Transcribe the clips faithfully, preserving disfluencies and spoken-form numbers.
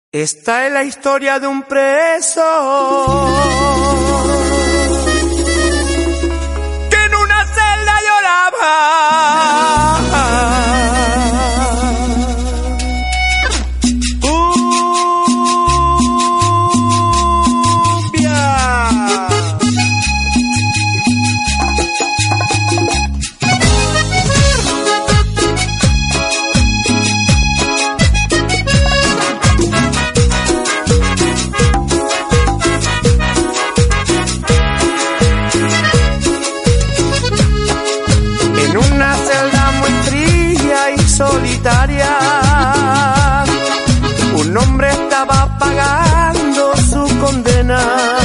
Esta es la historia de un preso que en una celda lloraba. Solitaria, un hombre estaba pagando su condena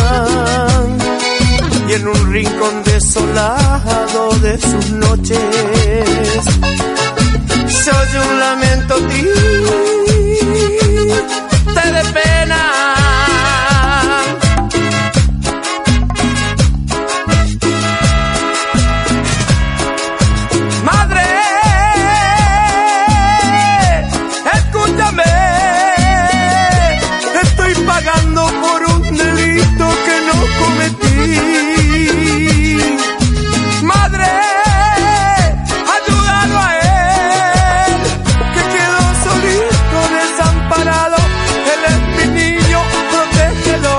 y en un rincón desolado de sus noches se oye un lamento triste de pena. Pagando por un delito que no cometí. Madre, ayúdalo a él, que quedó solito, desamparado. Él es mi niño, protégelo.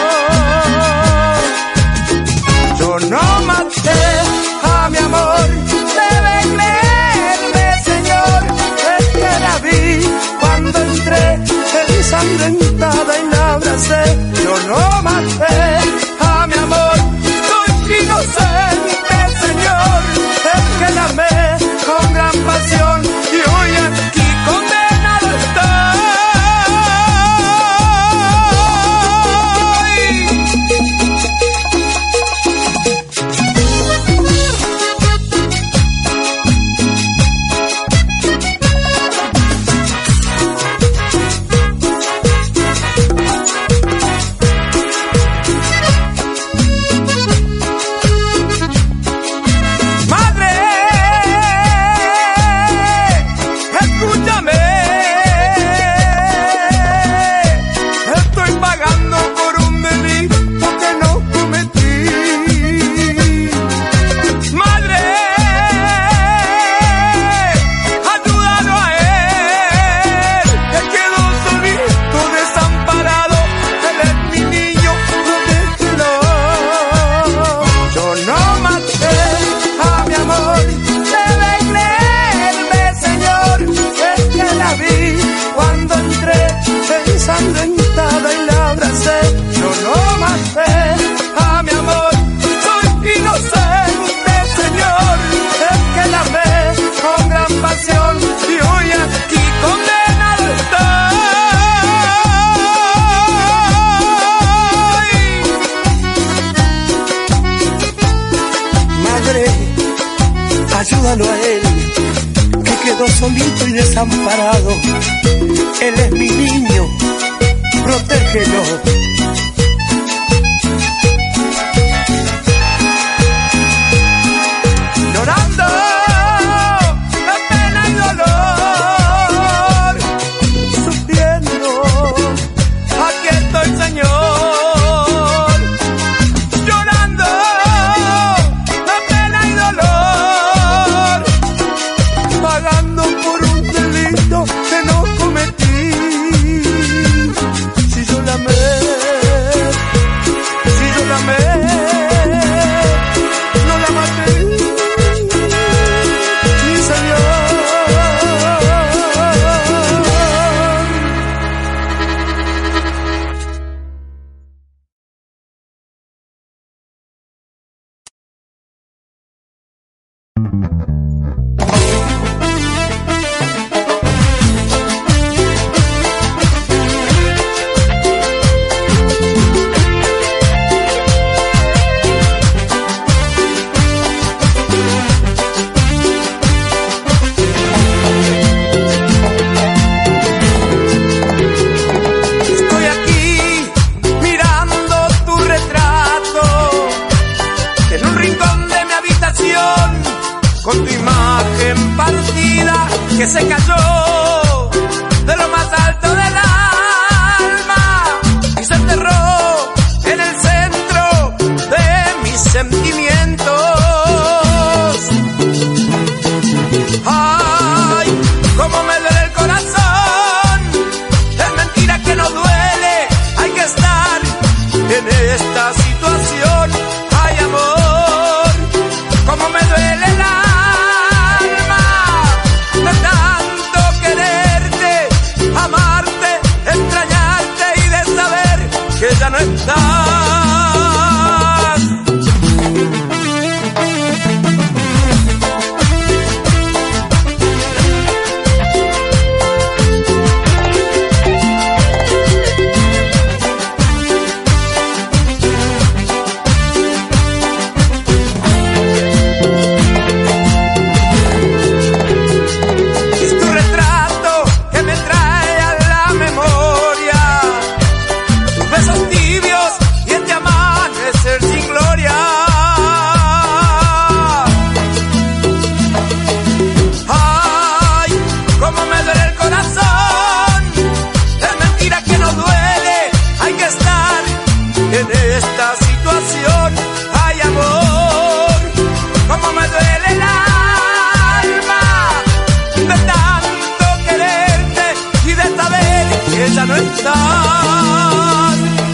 Yo no maté a mi amor, debe creerme, Señor. Es que la vi cuando entré ensangrentada y la abracé. Yo no maté a mi amor, soy inocente, Señor. Es que la amé con gran pasión y hoy aquí condenado estoy. Ensangrentada y la abracé. Yo no maté a mi amor, soy inocente, Señor. Es que la amé con gran pasión y hoy aquí condenado estoy. Madre, ayúdalo a él, que quedó solito y desamparado. Él es mi niño, protégelo. Llorando la pena y dolor, sufriendo, aquí estoy, Señor. Llorando la pena y dolor, pagando por un delito que no cometí. Si yo la amé estás.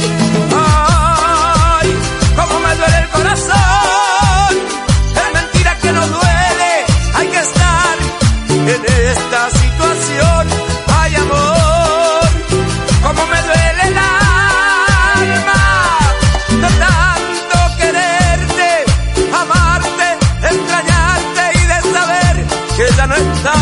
Ay, cómo me duele el corazón. Es mentira que no duele, hay que estar en esta situación. Ay, amor, cómo me duele el alma de tanto quererte, amarte, extrañarte y de saber que ya no estás.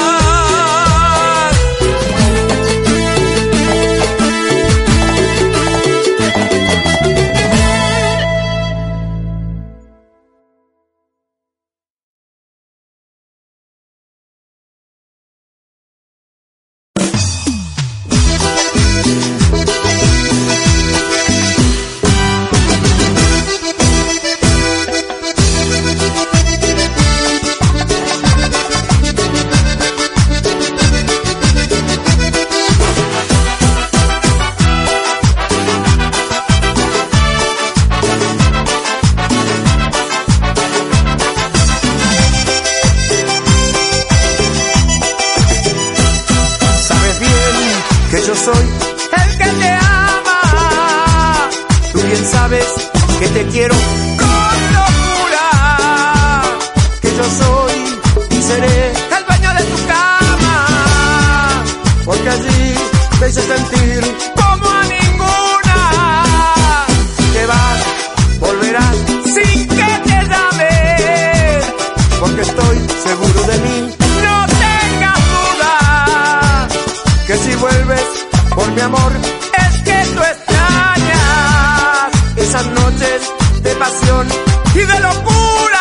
Yo soy el que te ama, tú bien sabes que te quiero con locura, que yo soy y seré el dueño de tu cama, porque allí te hice sentir como a ninguna, te vas, volverás sin que te llame, porque estoy seguro de mí, no tengas duda, que si vuelves por mi amor, es que tú extrañas esas noches de pasión y de locura.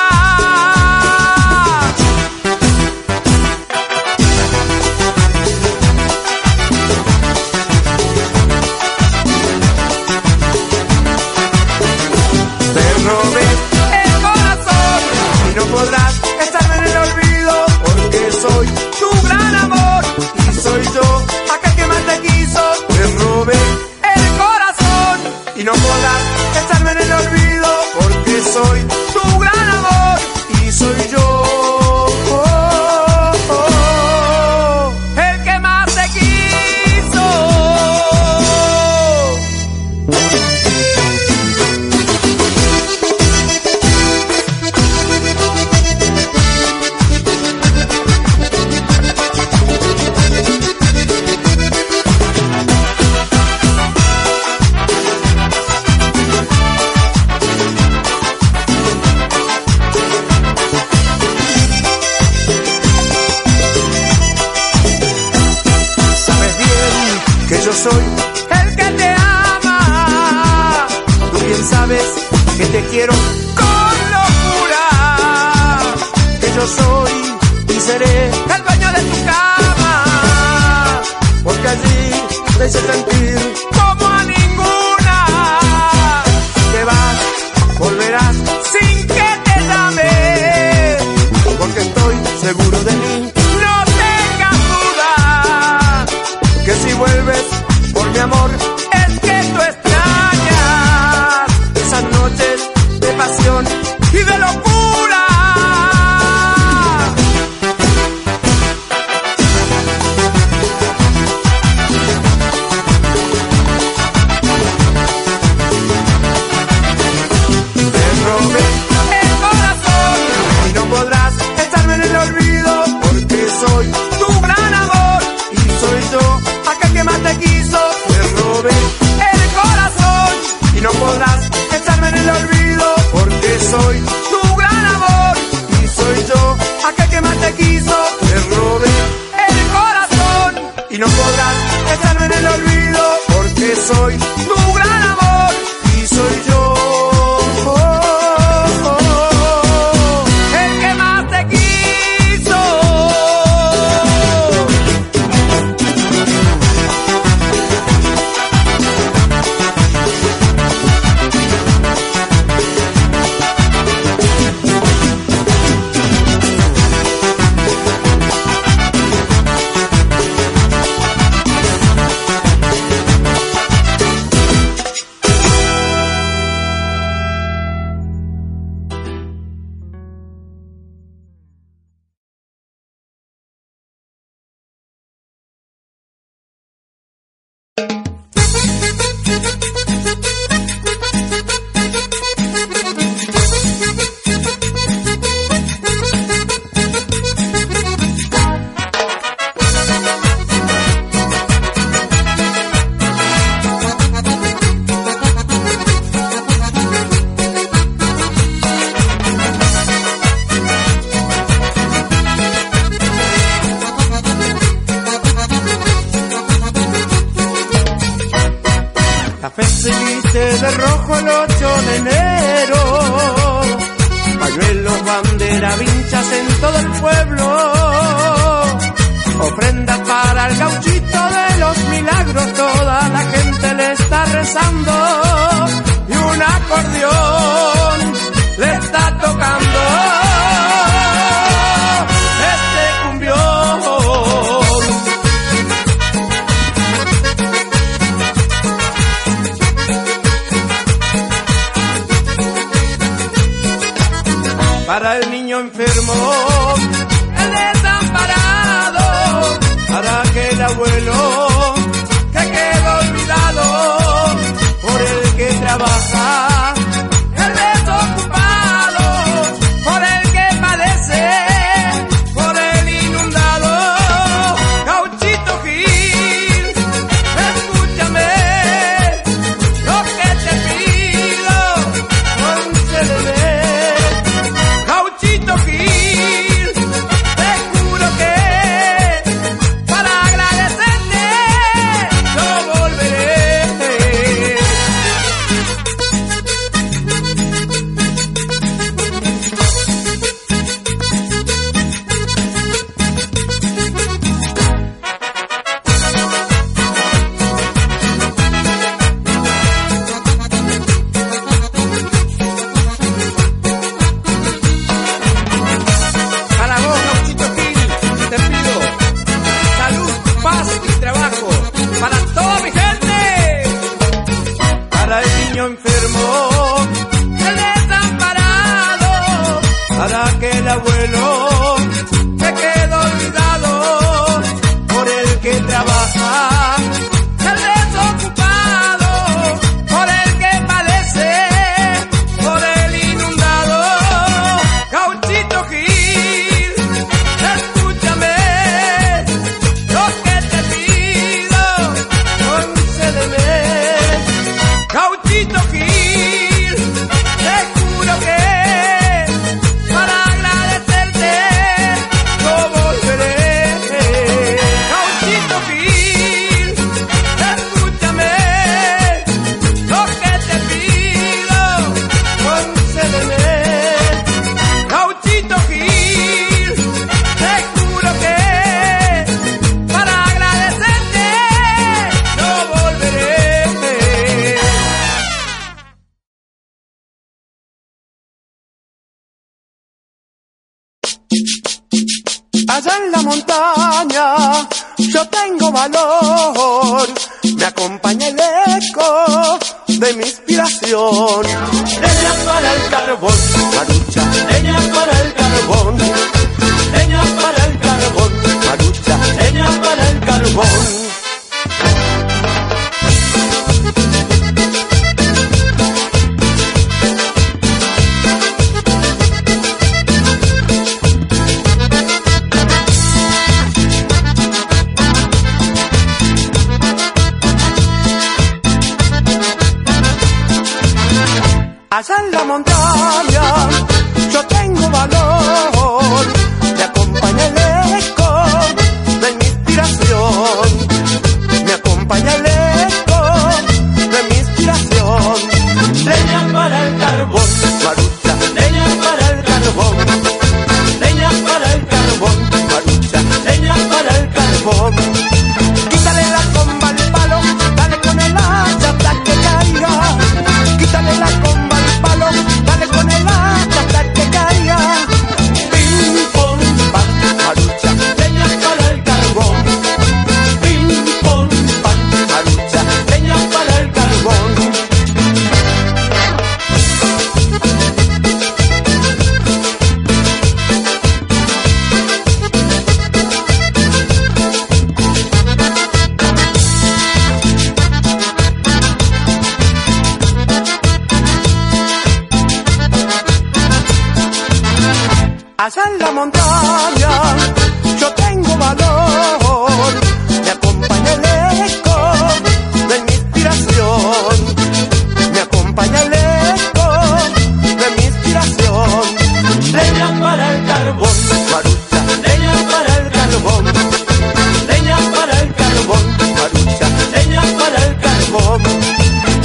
Te robé el corazón y no podrás estarme en el olvido, porque soy tu gran amor y soy yo aquel que más te quiso. Te robé el corazón y no podrás estarme en el olvido, porque soy tu gran amor y soy yo oh, oh, oh, el que más te quiso. Yo soy el que te ama, tú bien sabes que te quiero con locura, que yo soy y seré el dueño de tu cama, porque allí te hice sentir como a ninguna, que vas, volverás sin que te llame, porque estoy seguro de mí, no tengas duda, que si vuelves por mi amor, es que tú extrañas esas noches de pasión y de locura. Café se viste de rojo el ocho de enero, pañuelos, bandera, vinchas en todo el pueblo, ofrendas para el gauchito de los milagros, toda la gente le está rezando y un acordeón le está tocando este cumbión. Para el niño enfermo, el desamparado, para aquel abuelo que quedó olvidado, por el que trabaja, el desocupado, por el que padece, por el inundado. Gauchito Gil, escúchame lo que te pido, concédeme. Gauchito Gil, te juro que para agradecerte yo volveré. Para vos, Gauchito Gil, te pido salud, paz y trabajo para toda mi gente. Para el niño enfermo, el desamparado, para aquel abuelo que quedó olvidado, por el que trabaja, el desocupado, por el que padece, por el inundado. Gauchito Gil, escúchame lo que te pido, concédeme. Gauchito Gil, te juro que para agradecerte yo volveré. Gauchito Gil, escúchame lo que te pido, concédeme. Gauchito Gil, te juro que para agradecerte yo volveré. Allá en la montaña yo tengo valor, me acompaña el eco de mi inspiración. Leña para el carbón, Marucha, leña para el carbón, leña para el carbón, Marucha, leña para el carbón. Allá en la montaña yo tengo valor, me acompaña el eco de mi inspiración, me acompaña el eco de mi inspiración. Leña para el carbón, Marucha, leña para el carbón, leña para el carbón, Marucha, leña para el carbón. Quítale la comba al palo, dale con el hacha hasta que caiga. Quítale la comba al palo, dale con el hacha hasta que caiga. Pim, pom, pam, Marucha, leña para el carbón. Pim, pom, pam, Marucha, leña para el carbón. Allá en la montaña yo tengo valor, me acompaña el eco de mi inspiración, me acompaña el eco de mi inspiración. Leña para el carbón, Marucha, leña para el carbón, leña para el carbón, Marucha, leña para el carbón.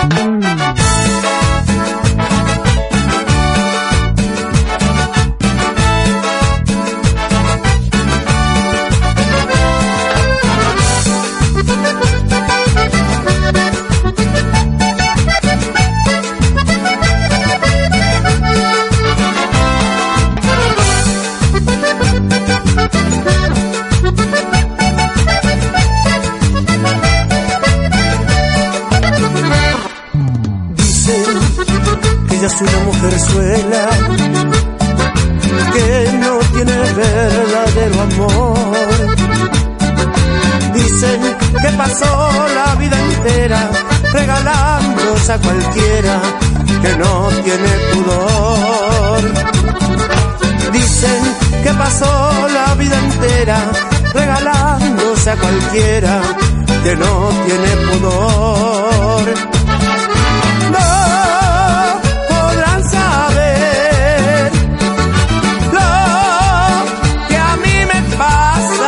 Es una mujerzuela que no tiene verdadero amor. Dicen que pasó la vida entera regalándose a cualquiera que no tiene pudor. Dicen que pasó la vida entera regalándose a cualquiera que no tiene pudor. No saber lo que a mí me pasa,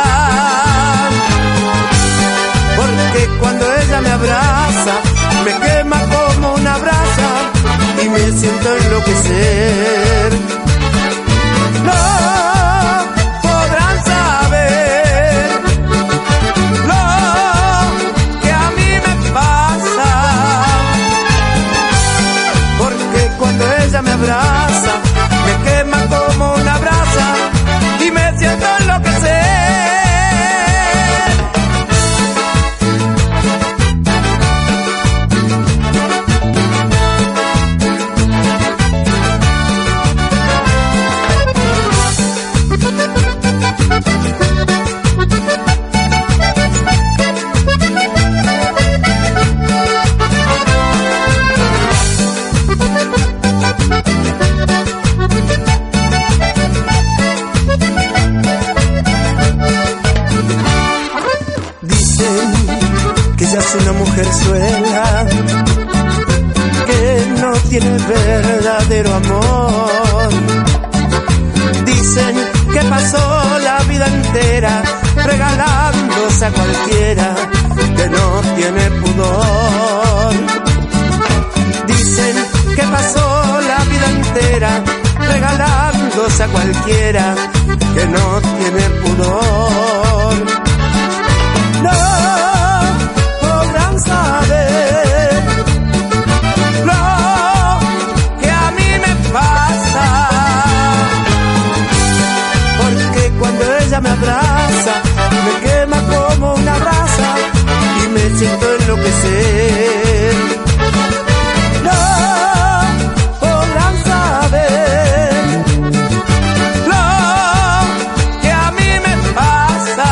porque cuando ella me abraza me quema como una brasa y me siento enloquecer. No podrán saber lo que a mí me pasa, porque cuando ella me abraza, me quema como una brasa y me siento enloquecer. Una mujerzuela que no tiene verdadero amor. Dicen que pasó la vida entera regalándose a cualquiera que no tiene pudor. Dicen que pasó la vida entera regalándose a cualquiera que no tiene pudor. No saber lo que a mí me pasa, porque cuando ella me abraza me quema como una brasa y me siento enloquecer. No podrán saber lo que a mí me pasa,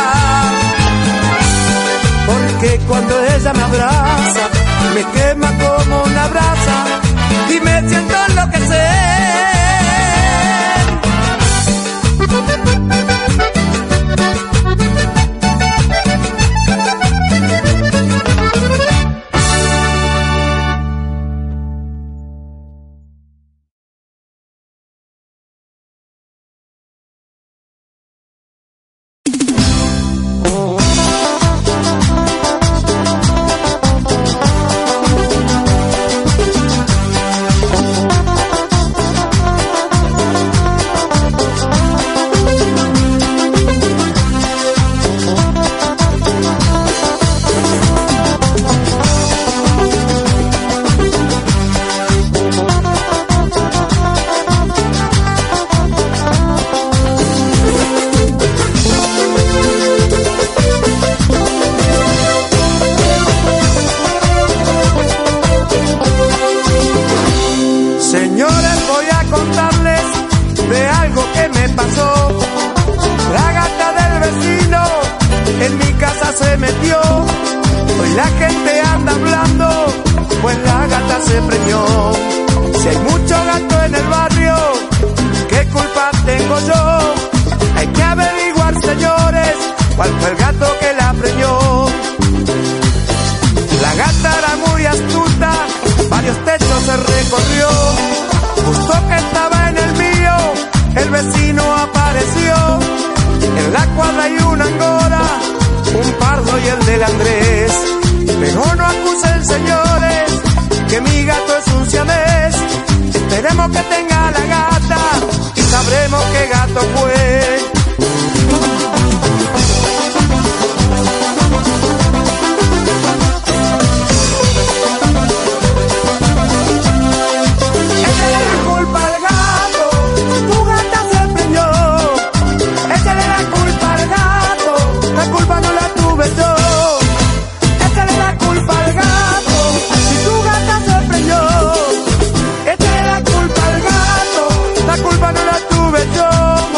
porque cuando ella me abraza, me quema como una brasa y me siento enloquecer. y el del Andrés. Mejor no acusen, señores, que mi gato es un siamés. Esperemos que tenga la gata y sabremos qué gato fue. Échale la culpa al gato, tu gata se preñó. Échale la culpa al gato, la culpa no la tuve yo. Échale la culpa al gato, si tu gata se preñó. Échale la culpa al gato, la culpa no la tuve yo.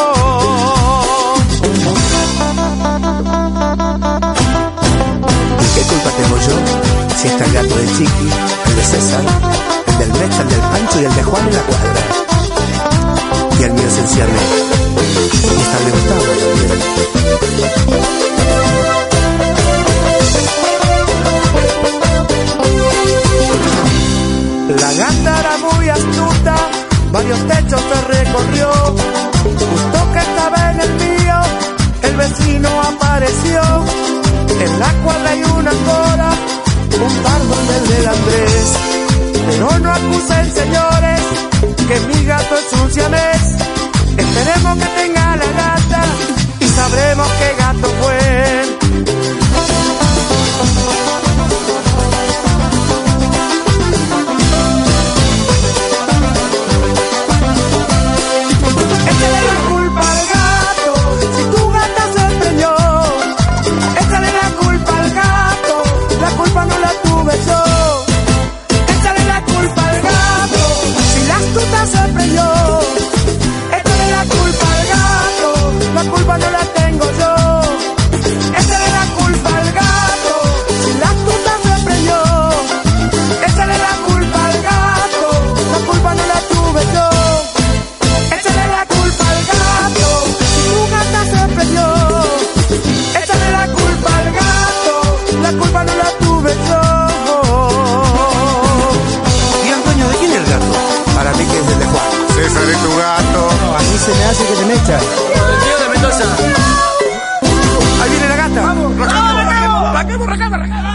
¿Y qué culpa tengo yo? Si está el gato de Chiqui, el de César, el del Mecha, el del Pancho y el de Juan en la cuadra. Y el mío esencialmente. Y está el de Gustavo también. La gata era muy astuta, varios techos se recorrió. Justo que estaba en el mío, el vecino apareció. En la cuadra hay una cora, un pardo del del Andrés. Pero no acusen, señores, que mi gato es un siamés. Esperemos que tenga la gata y sabremos qué gato fue. Échale la culpa al gato, si tu gata se preñó. Échale la culpa al gato, la culpa no la tuve yo. Échale la culpa al gato, si la astuta se preñó. Échale la culpa al gato, la culpa no la tengo yo. Échale la culpa al gato, si la astuta se preñó. Échale la culpa al gato, la culpa no la tuve yo. Échale la culpa al gato, si tu gata se preñó. Échale la culpa al gato, la culpa no la tuve yo. ¿Y Antonio, de quién es el gato? Para mí que es el de Juan. César es tu gato. No, a mí se me hace que te me echa. El tío de Mendoza. Ahí viene la gata. Vamos, rajamos, rajamos, rajamos, rajamos, rajamos.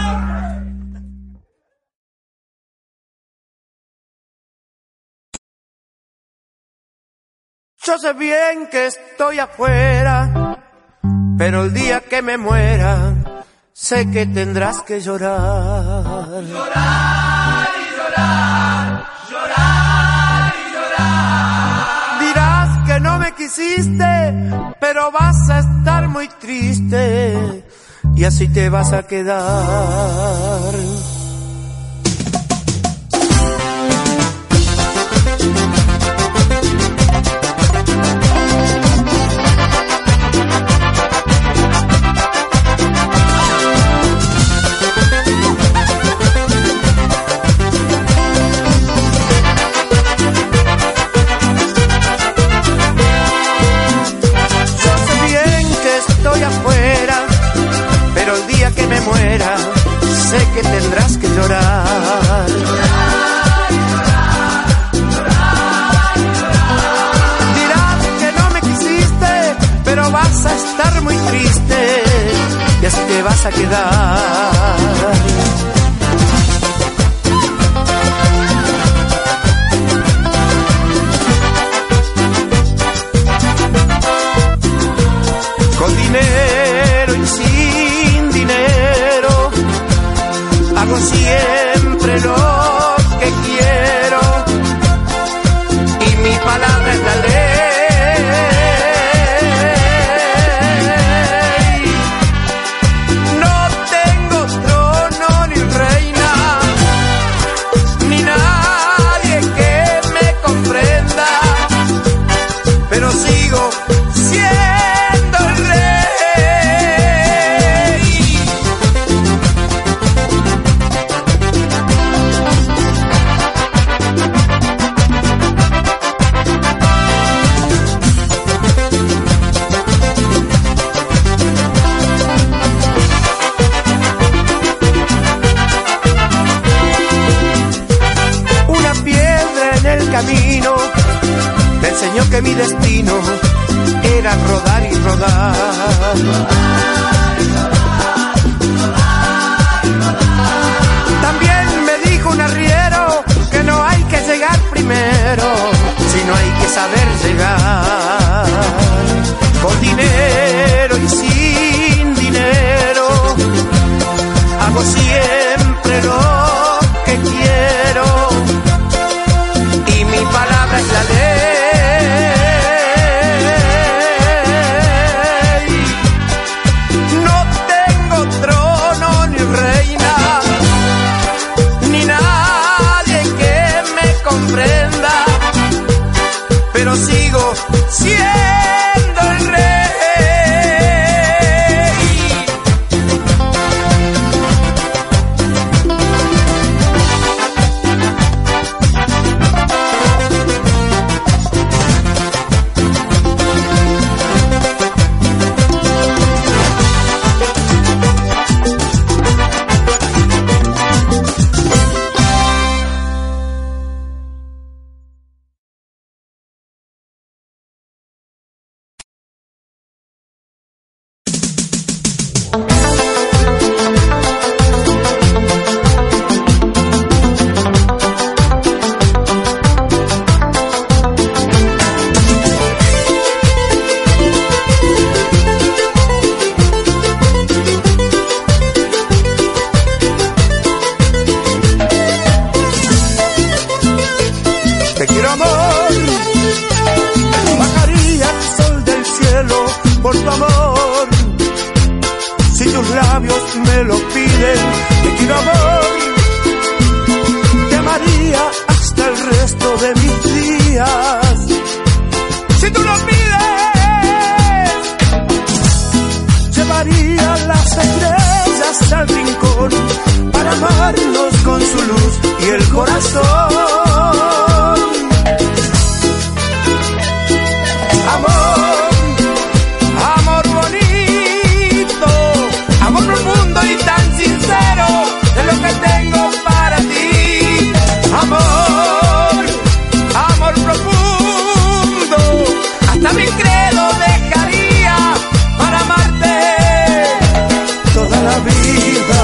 Yo sé bien que estoy afuera, pero el día que me muera, sé que tendrás que llorar. Llorar y llorar, llorar y llorar. Dirás que no me quisiste, pero vas a estar muy triste y así te vas a quedar. Sé que tendrás que llorar. Llorar, llorar, llorar, llorar. Dirás que no me quisiste, pero vas a estar muy triste y así te vas a quedar. Con dinero y sin dinero hago siempre lo que quiero y mi palabra es la ley. No tengo trono ni reina, ni nadie que me comprenda, pero sigo siendo el rey. Camino me enseñó que mi destino era rodar y rodar. También me dijo un arriero que saber llegar, con dinero y sin dinero, hago siempre lo que quiero, y mi palabra es la ley. No tengo trono ni reina, ni nadie que me comprenda, pero sigo siendo el rey. Te quiero, amor, bajaría el sol del cielo por tu amor, si tus labios me lo piden. Te quiero, amor, te amaría hasta el resto de mis días, si tú lo pides. Llevaría las estrellas al rincón para amarnos con su luz y el corazón. Amor, amor bonito, amor profundo y tan sincero, es lo que tengo para ti. Amor, amor profundo, hasta mi credo dejaría para amarte toda la vida.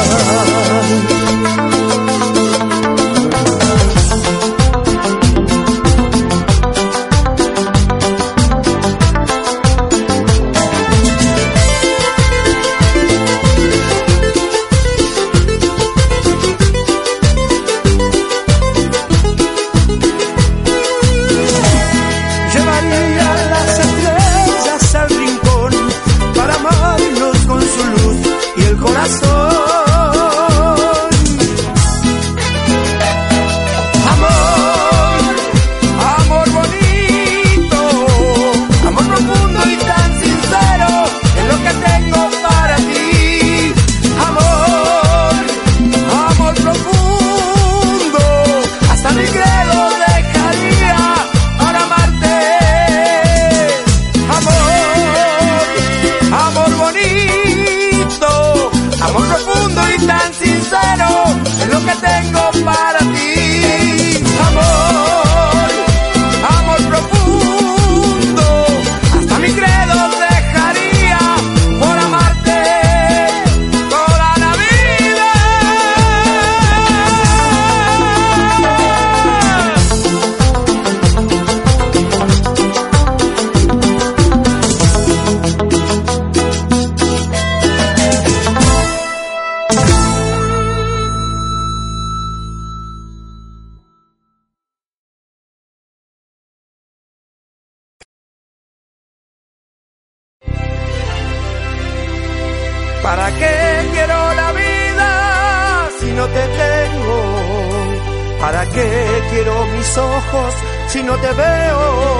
¿Para qué quiero la vida si no te tengo? ¿Para qué quiero mis ojos si no te veo?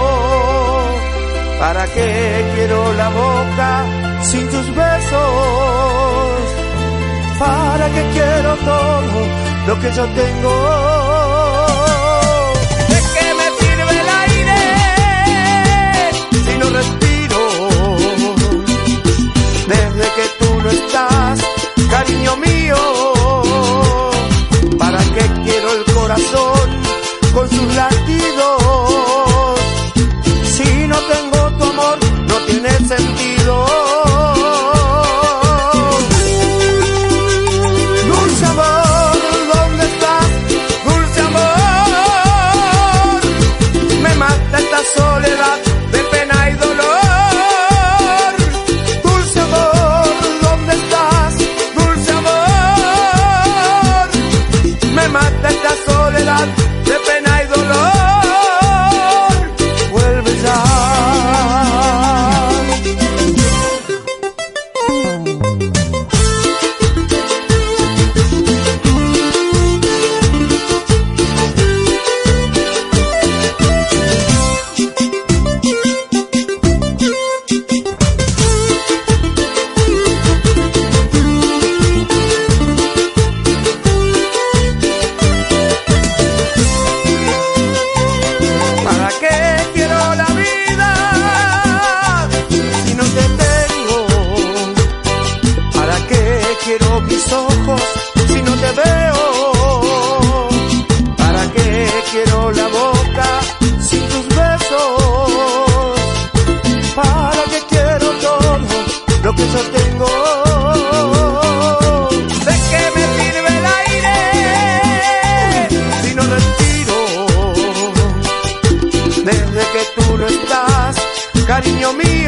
¿Para qué quiero la boca sin tus besos? ¿Para qué quiero todo lo que yo tengo? ¿De qué me sirve el aire si no respiro? Desde que tú no estás, cariño mío, ¿para qué quiero el corazón con sus latidos? Si no tengo tu amor, no tiene sentido. Dulce amor, ¿dónde estás? Dulce amor, me mata esta que yo tengo. ¿De qué me sirve el aire si no respiro? Desde que tú no estás, cariño mío,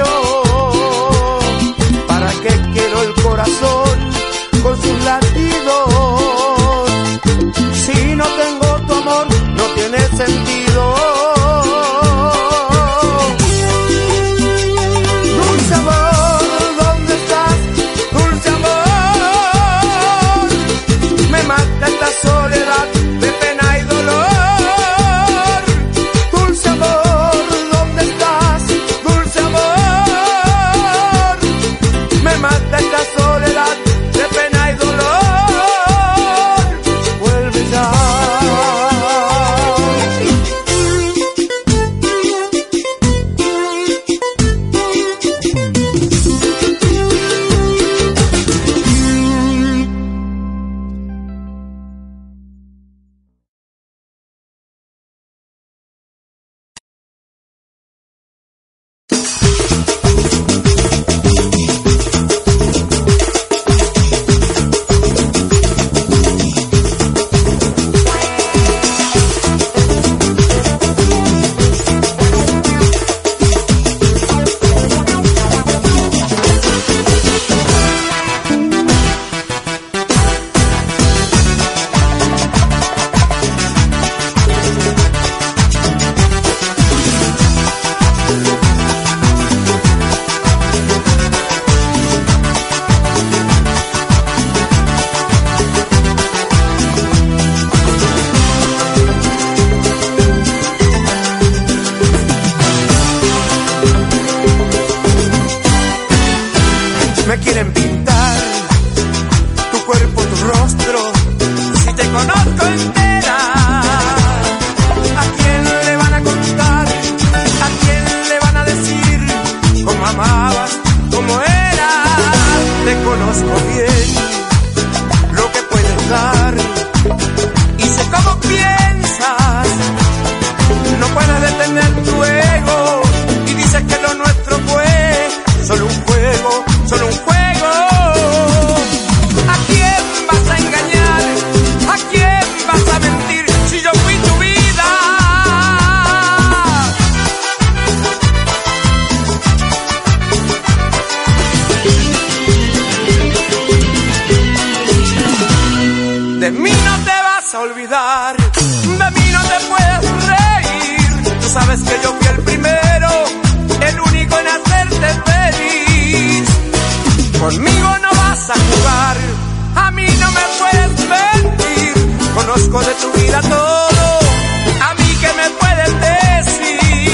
¿para qué quiero el corazón con sus latidos? Si no tengo tu amor, no tiene sentido. Dulce amor, ¿dónde estás? Dulce amor, me mata esta soledad de pena y dolor. Dulce amor, ¿dónde estás? Dulce amor, me mata esta soledad de pena y dolor. Vuelve ya. Me quieren pintar tu cuerpo, tu rostro, si te conozco entera. ¿A quién le van a contar? ¿A quién le van a decir cómo amabas, cómo eras? Te conozco bien, lo que puedes dar, y sé cómo piensas. No puedes detener tu ego y dices que lo nuestro fue solo un juego, solo un juego. ¿A quién vas a engañar? ¿A quién vas a mentir si yo fui tu vida? De mí no te vas a olvidar, de mí no te puedes reír. Tú sabes que yo fui el primero, el único en hacerte feliz. Conmigo no vas a jugar, a mí no me puedes mentir. Conozco de tu vida todo, a mí que me puedes decir.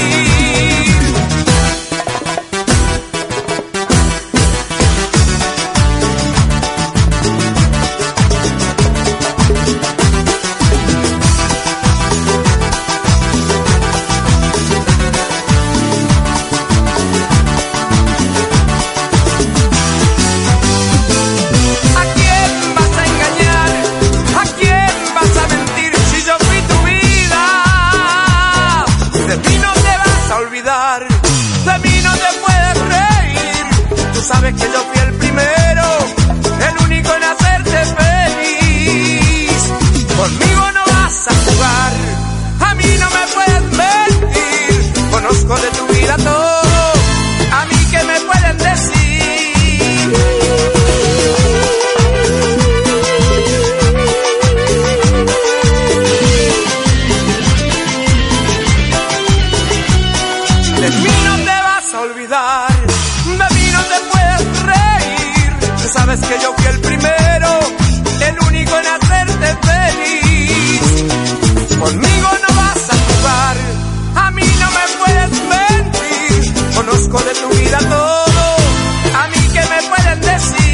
De mí no te puedes reír. Tú sabes que yo fui el primero, el único en hacerte feliz. Conmigo no vas a jugar, a mí no me puedes mentir. Conozco de tu vida todo, a mí que me pueden decir. De mí no te vas a olvidar, de mí no te puedes reír. Tú sabes que yo fui el primero, el único en hacerte feliz. Conmigo no vas a jugar, a mí no me puedes mentir. Conozco de tu vida todo, a mí que me pueden decir.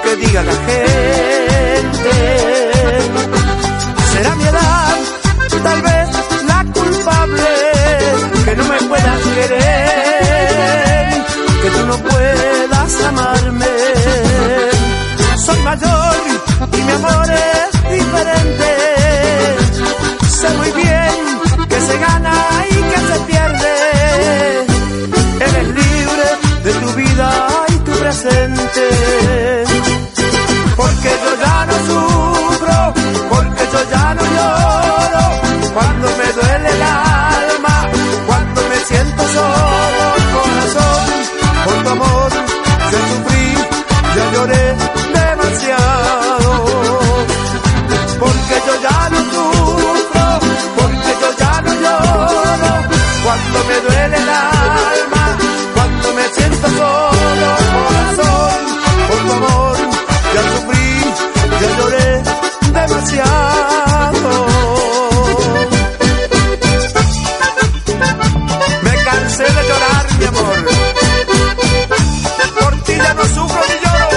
que diga la gente. Será mi edad, tal vez la culpable, que no me puedas querer, que tú no puedas amarme. Soy mayor y mi amor es diferente. Sé muy bien que se gana y que se pierde. Eres libre de tu vida y tu presente. Porque yo ya no sufro, porque yo ya no lloro. Cuando me duele el alma, cuando me siento solo, corazón, por tu amor ya sufrí, ya lloré demasiado. Porque yo ya no sufro, porque yo ya no lloro. Cuando me duele el alma, cuando me siento solo, corazón, por tu amor ya sufrí, ya lloré demasiado. Me cansé de llorar, mi amor. Por ti ya no sufro ni lloro.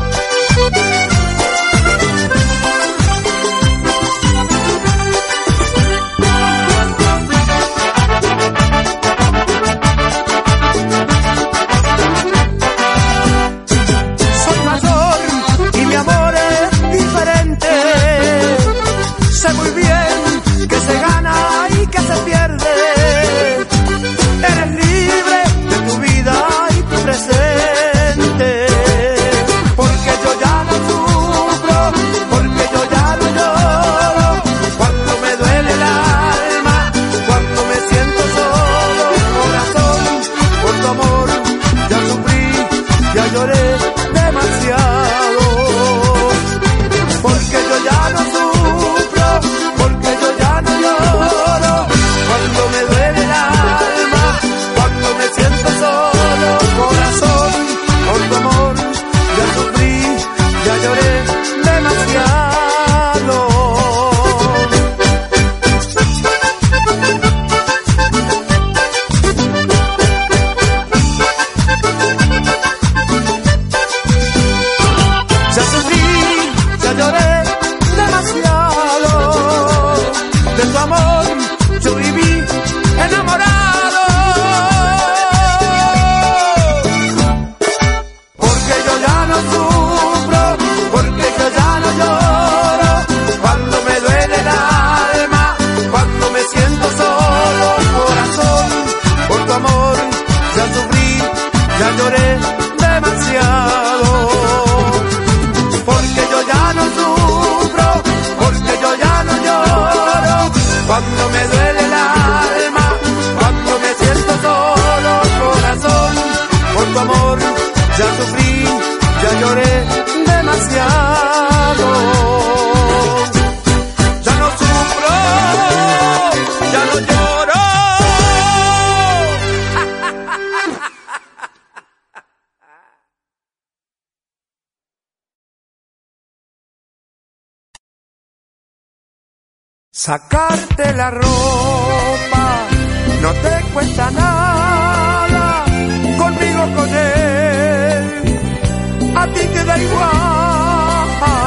Soy mayor y mi amor es diferente. Sé muy bien que se gana y que se pierde. Eres libre de tu vida y tu presente. Porque yo ya no sufro, porque yo ya no lloro. Cuando me duele el alma, cuando me siento solo, corazón, por tu amor ya sufrí, ya lloré demasiado. Porque yo ya no sufro, porque yo ya no lloro. Cuando me duele el alma, cuando me siento solo, corazón, por tu amor ya sufrí, ya lloré demasiado. Ya sufrí, ya lloré demasiado. De tu amor yo viví enamorado. Porque yo ya no sufro, porque yo ya no lloro. Cuando me duele el alma, cuando me siento solo, corazón, por tu amor ya sufrí, ya lloré demasiado. Porque yo ya no sufro, porque yo ya no lloro. Cuando me duele el alma, cuando me siento solo, corazón, por tu amor ya sufrí, ya lloré demasiado. Ya no sufro, ya no lloro. Sacarte la ropa no te cuesta nada, conmigo con él, a ti te da igual.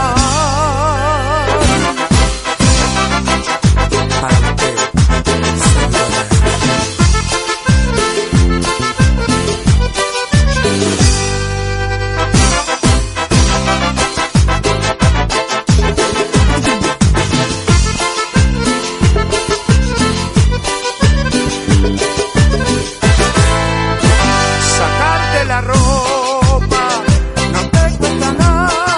Para Mateo, sacarte la ropa no te cuesta nada.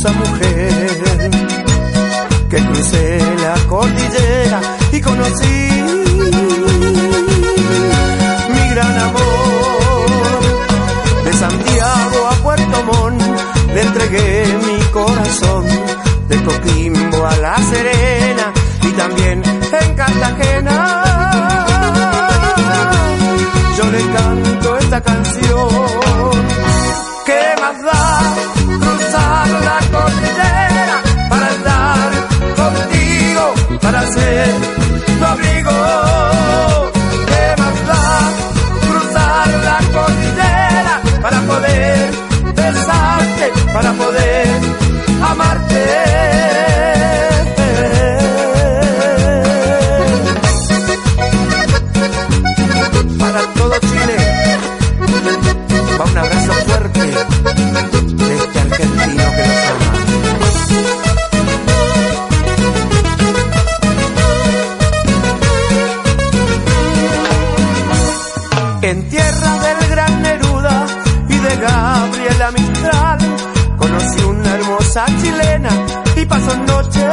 hermosa mujer, que crucé la cordillera y conocí mi gran amor. De Santiago a Puerto Montt le entregué mi corazón, de Coquimbo a La Serena y también en Cartagena. Yo le canto esta canción. ¿Qué más da cruzar la cordillera para estar contigo, para ser tu abrigo? ¿Qué más da cruzar la cordillera para poder besarte, para poder amarte? Para todo Chile va un abrazo fuerte de este argentino que nos ama. En tierra del gran Neruda y de Gabriela Mistral conocí una hermosa chilena y pasó noches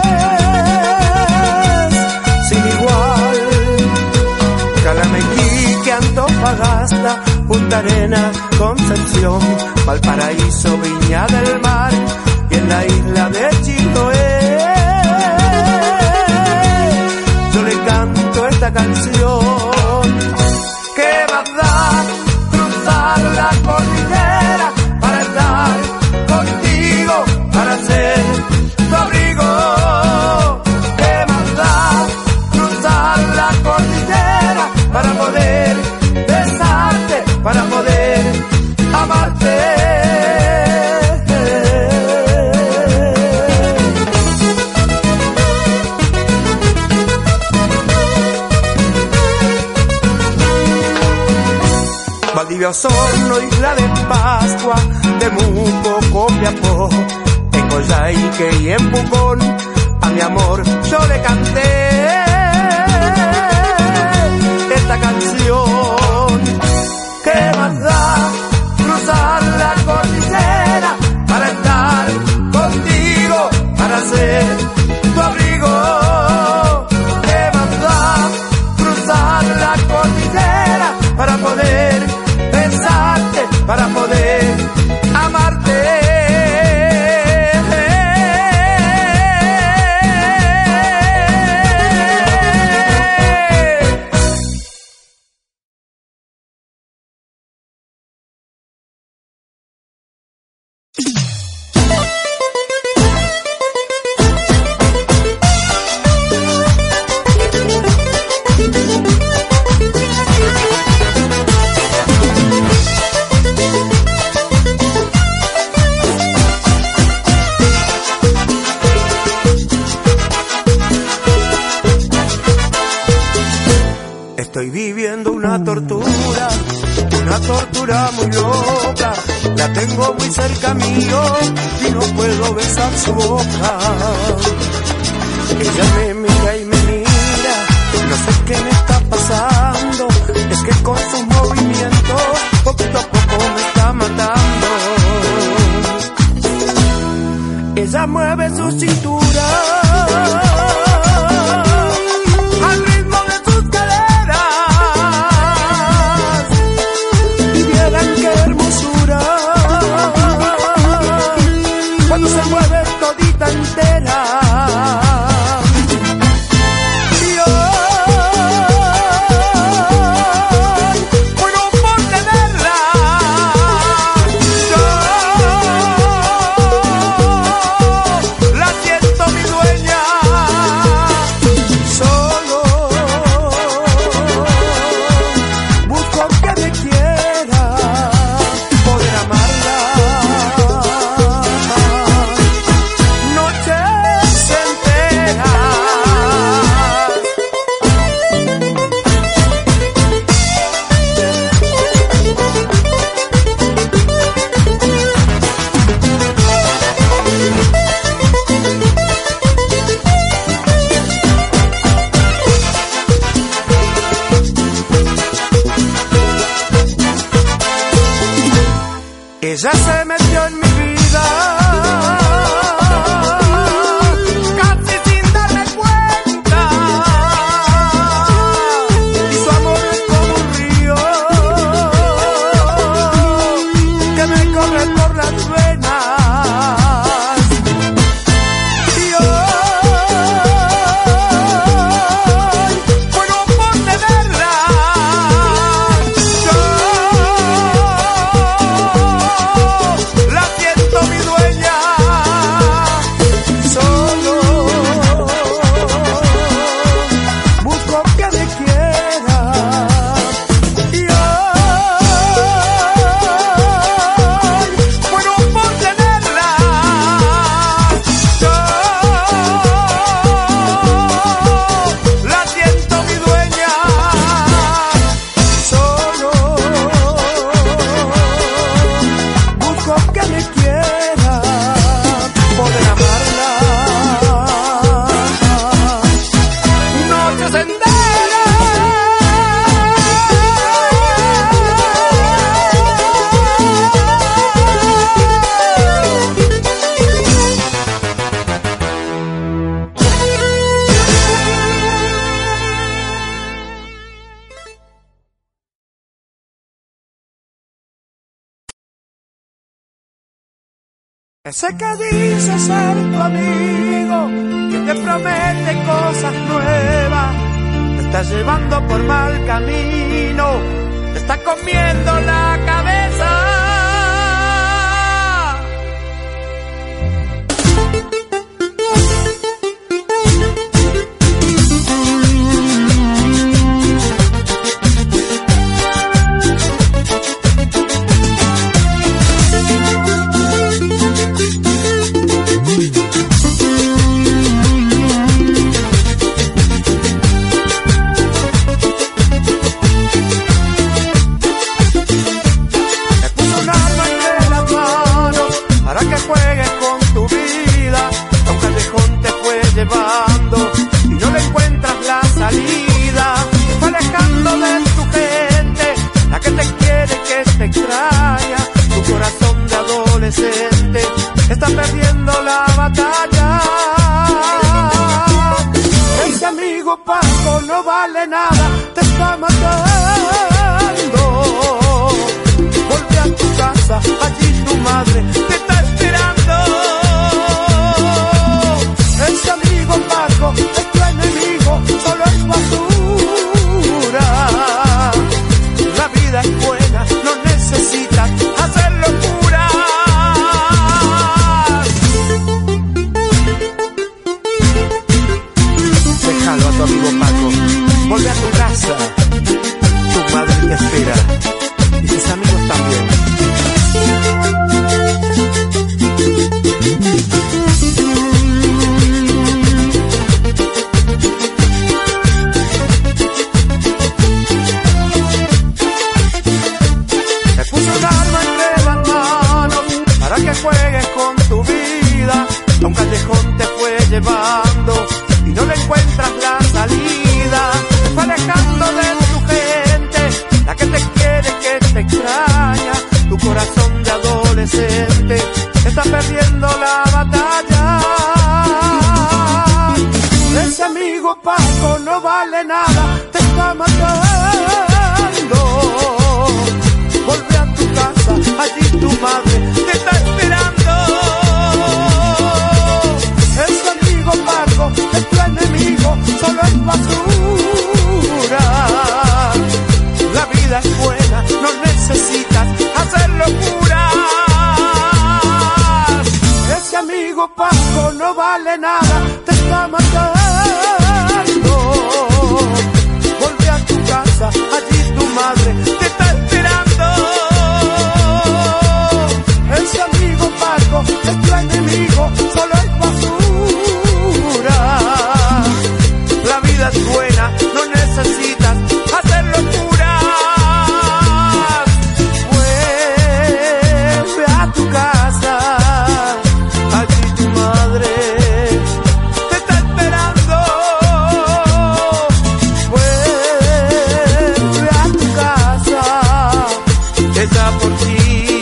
sin igual. Calamequique, Antofagasta, Punta Arena, Concepción, Valparaíso, Viña del Mar y en la isla de Chiloé. Yo le canto esta canción. ¿Qué más da cruzar la cordillera para estar contigo, para ser tu abrigo? ¿Qué más da cruzar la cordillera para poder besarte, para poder amarte? Valdivia, Osorno, Isla de Pascua, Temuco, Copiapó, en Coyhaique y en Pucón, a mi amor yo le canté esta canción. ¿Qué más da cruzar la cordillera para estar contigo, para ser tu abrigo? ¿Qué más da cruzar la cordillera para poder besarte, para poder amarte? Estoy viviendo una tortura, una tortura muy loca. La tengo muy cerca mío y no puedo besar su boca. Ella me mira y me mira, no sé qué me está pasando. Es que con sus movimientos poquito a poco me está matando. Ella mueve su cintura al ritmo de sus caderas. Y vieran qué hermosura cuando se mueve todita entera. Ella se metió en mi vida Ese que dice ser tu amigo, que te promete cosas nuevas, te está llevando por mal camino, te está comiendo la cabeza. Y no le encuentras la salida, te fue alejando de tu gente, la que te quiere, que te extraña. Tu corazón de adolescente está perdiendo la batalla. Ese amigo Paco no vale nada, te está matando. Vuelve a tu casa, allí tu madre te está esperando. Ese amigo Paco es tu enemigo, solo es basura. La vida es buena, no necesitas hacer locuras. Déjalo a tu amigo Paco, vuelve a tu casa. Tu madre te espera y tus amigos también. Juegues con tu vida, a un callejón te fue llevando y no le encuentras la salida, te fue alejando de tu gente, la que te quiere, que te extraña. Tu corazón de adolescente está perdiendo la batalla. Ese amigo Paco no vale nada, te está matando. Vuelve a tu casa, allí tu madre te está esperando. Ese amigo Paco es tu enemigo, solo es basura. La vida es buena, no necesitas hacer locuras. Ese amigo Paco no vale nada, te está matando. Vuelve a tu casa, allí tu madre te está esperando. Ese amigo Paco es tu enemigo, solo es basura. La vida es buena, no necesitas hacer locuras. Vuelve a tu casa, allí tu madre te está esperando. Vuelve a tu casa, ella por ti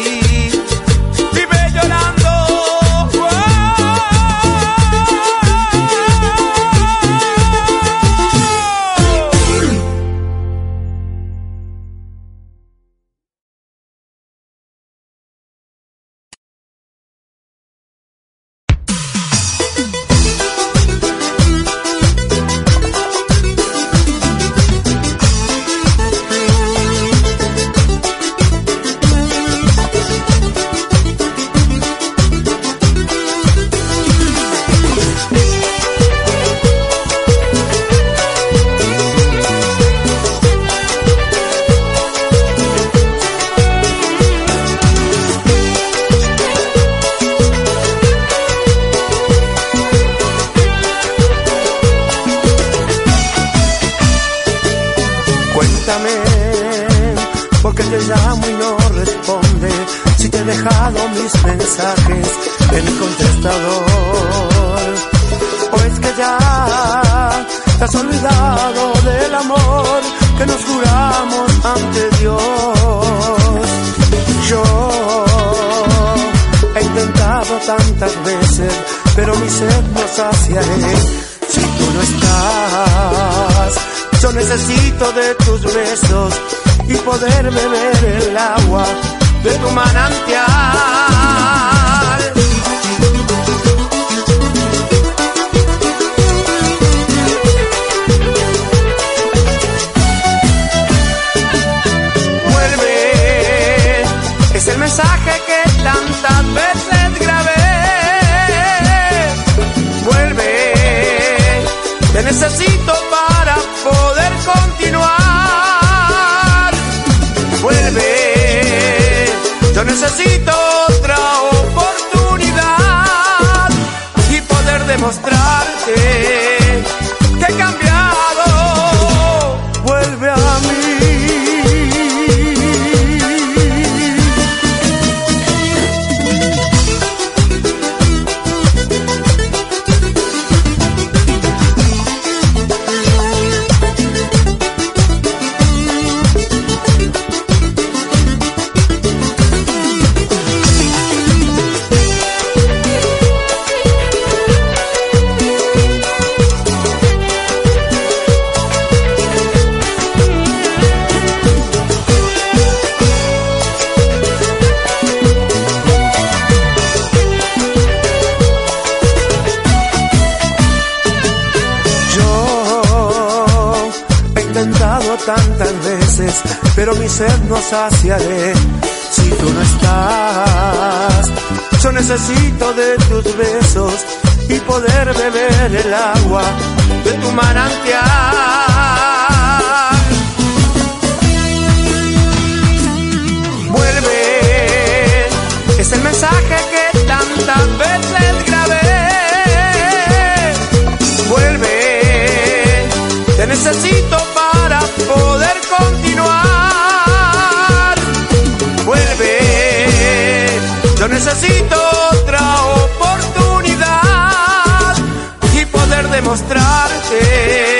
porque te llamo y no responde. Si te he dejado mis mensajes en el contestador, o es que ya te has olvidado del amor que nos juramos ante Dios. Yo he intentado tantas veces, pero mi sed no saciaré si tú no estás. Yo necesito de tus besos y poder beber el agua de tu manantial. mensaje que tantas veces grabé. Vuelve, te necesito para poder continuar. Vuelve, yo necesito otra oportunidad y poder demostrarte que he cambiado. Vuelve a mí. Tantas veces, pero mi sed no saciaré si tú no estás. Yo necesito de tus besos y poder beber el agua de tu manantial. Vuelve, es el mensaje que tantas veces grabé. Vuelve, te necesito para poder continuar. Vuelve, yo necesito otra oportunidad y poder demostrarte